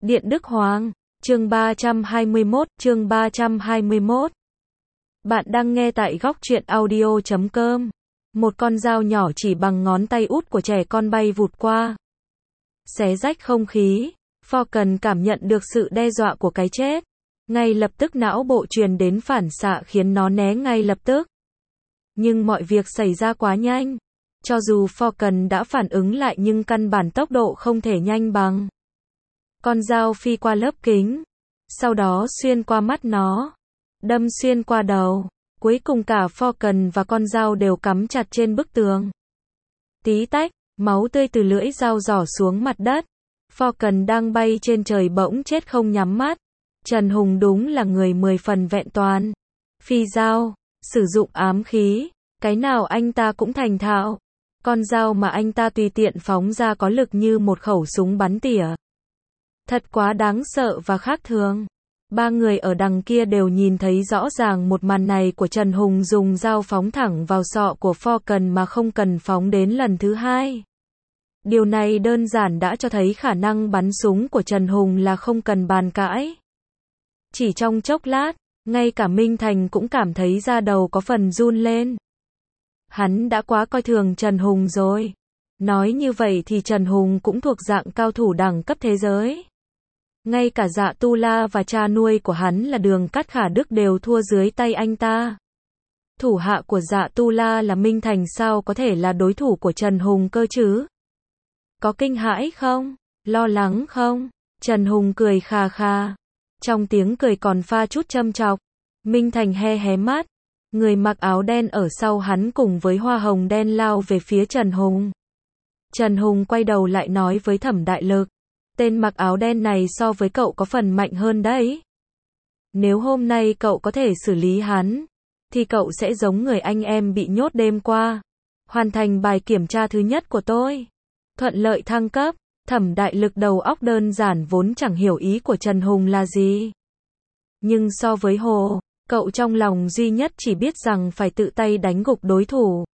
Điện Đức Hoàng, chương 321. Bạn đang nghe tại góc truyện audio.com. Một con dao nhỏ chỉ bằng ngón tay út của trẻ con bay vụt qua, xé rách không khí. Falcon cảm nhận được sự đe dọa của cái chết. Ngay lập tức não bộ truyền đến phản xạ khiến nó né ngay lập tức. Nhưng mọi việc xảy ra quá nhanh. Cho dù Falcon đã phản ứng lại nhưng căn bản tốc độ không thể nhanh bằng. Con dao phi qua lớp kính, sau đó xuyên qua mắt nó, đâm xuyên qua đầu. Cuối cùng cả Falcon và con dao đều cắm chặt trên bức tường. Tí tách, máu tươi từ lưỡi dao rỏ xuống mặt đất. Falcon đang bay trên trời bỗng chết không nhắm mắt. Trần Hùng đúng là người 10 phần vẹn toàn. Phi dao, sử dụng ám khí, cái nào anh ta cũng thành thạo. Con dao mà anh ta tùy tiện phóng ra có lực như một khẩu súng bắn tỉa. Thật quá đáng sợ và khác thường. Ba người ở đằng kia đều nhìn thấy rõ ràng một màn này của Trần Hùng dùng dao phóng thẳng vào sọ của Falcon mà không cần phóng đến lần thứ hai. Điều này đơn giản đã cho thấy khả năng bắn súng của Trần Hùng là không cần bàn cãi. Chỉ trong chốc lát, ngay cả Minh Thành cũng cảm thấy da đầu có phần run lên. Hắn đã quá coi thường Trần Hùng rồi. Nói như vậy thì Trần Hùng cũng thuộc dạng cao thủ đẳng cấp thế giới. Ngay cả Dạ Tu La và cha nuôi của hắn là Đường Cát Khả Đức đều thua dưới tay anh ta. Thủ hạ của Dạ Tu La là Minh Thành sao có thể là đối thủ của Trần Hùng cơ chứ? Có kinh hãi không? Lo lắng không? Trần Hùng cười khà khà. Trong tiếng cười còn pha chút châm chọc. Minh Thành hé hé mắt. Người mặc áo đen ở sau hắn cùng với hoa hồng đen lao về phía Trần Hùng. Trần Hùng quay đầu lại nói với Thẩm Đại Lực. Tên mặc áo đen này so với cậu có phần mạnh hơn đấy. Nếu hôm nay cậu có thể xử lý hắn, thì cậu sẽ giống người anh em bị nhốt đêm qua. Hoàn thành bài kiểm tra thứ nhất của tôi. Thuận lợi thăng cấp. Thẩm Đại Lực đầu óc đơn giản vốn chẳng hiểu ý của Trần Hùng là gì. Nhưng so với Hồ, cậu trong lòng duy nhất chỉ biết rằng phải tự tay đánh gục đối thủ.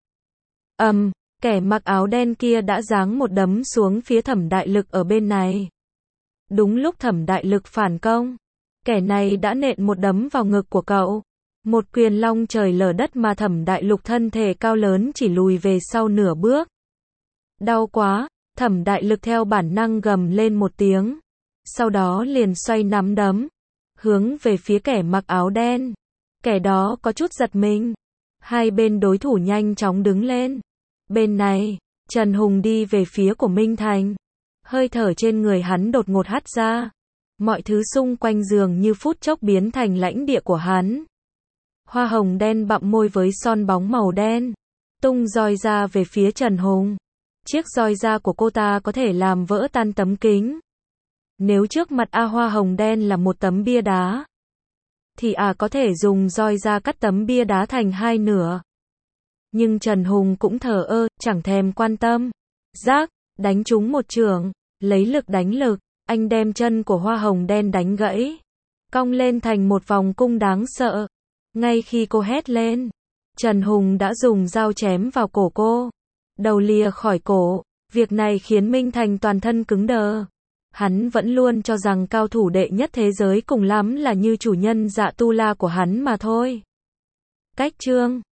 Kẻ mặc áo đen kia đã giáng một đấm xuống phía Thẩm Đại Lực ở bên này. Đúng lúc Thẩm Đại Lực phản công, kẻ này đã nện một đấm vào ngực của cậu. Một quyền long trời lở đất mà Thẩm Đại Lực thân thể cao lớn chỉ lùi về sau nửa bước. Đau quá, Thẩm Đại Lực theo bản năng gầm lên một tiếng. Sau đó liền xoay nắm đấm, hướng về phía kẻ mặc áo đen. Kẻ đó có chút giật mình. Hai bên đối thủ nhanh chóng đứng lên. Bên này, Trần Hùng đi về phía của Minh Thành. Hơi thở trên người hắn đột ngột hắt ra. Mọi thứ xung quanh dường như phút chốc biến thành lãnh địa của hắn. Hoa hồng đen bặm môi với son bóng màu đen. Tung roi ra về phía Trần Hùng. Chiếc roi da của cô ta có thể làm vỡ tan tấm kính. Nếu trước mặt hoa hồng đen là một tấm bia đá, thì có thể dùng roi da cắt tấm bia đá thành hai nửa. Nhưng Trần Hùng cũng thờ ơ, chẳng thèm quan tâm. Rác, đánh trúng một chưởng, lấy lực đánh lực, anh đem chân của hoa hồng đen đánh gãy. Cong lên thành một vòng cung đáng sợ. Ngay khi cô hét lên, Trần Hùng đã dùng dao chém vào cổ cô. Đầu lìa khỏi cổ, việc này khiến Minh Thành toàn thân cứng đờ. Hắn vẫn luôn cho rằng cao thủ đệ nhất thế giới cùng lắm là như chủ nhân Dạ Tu La của hắn mà thôi. Cách chương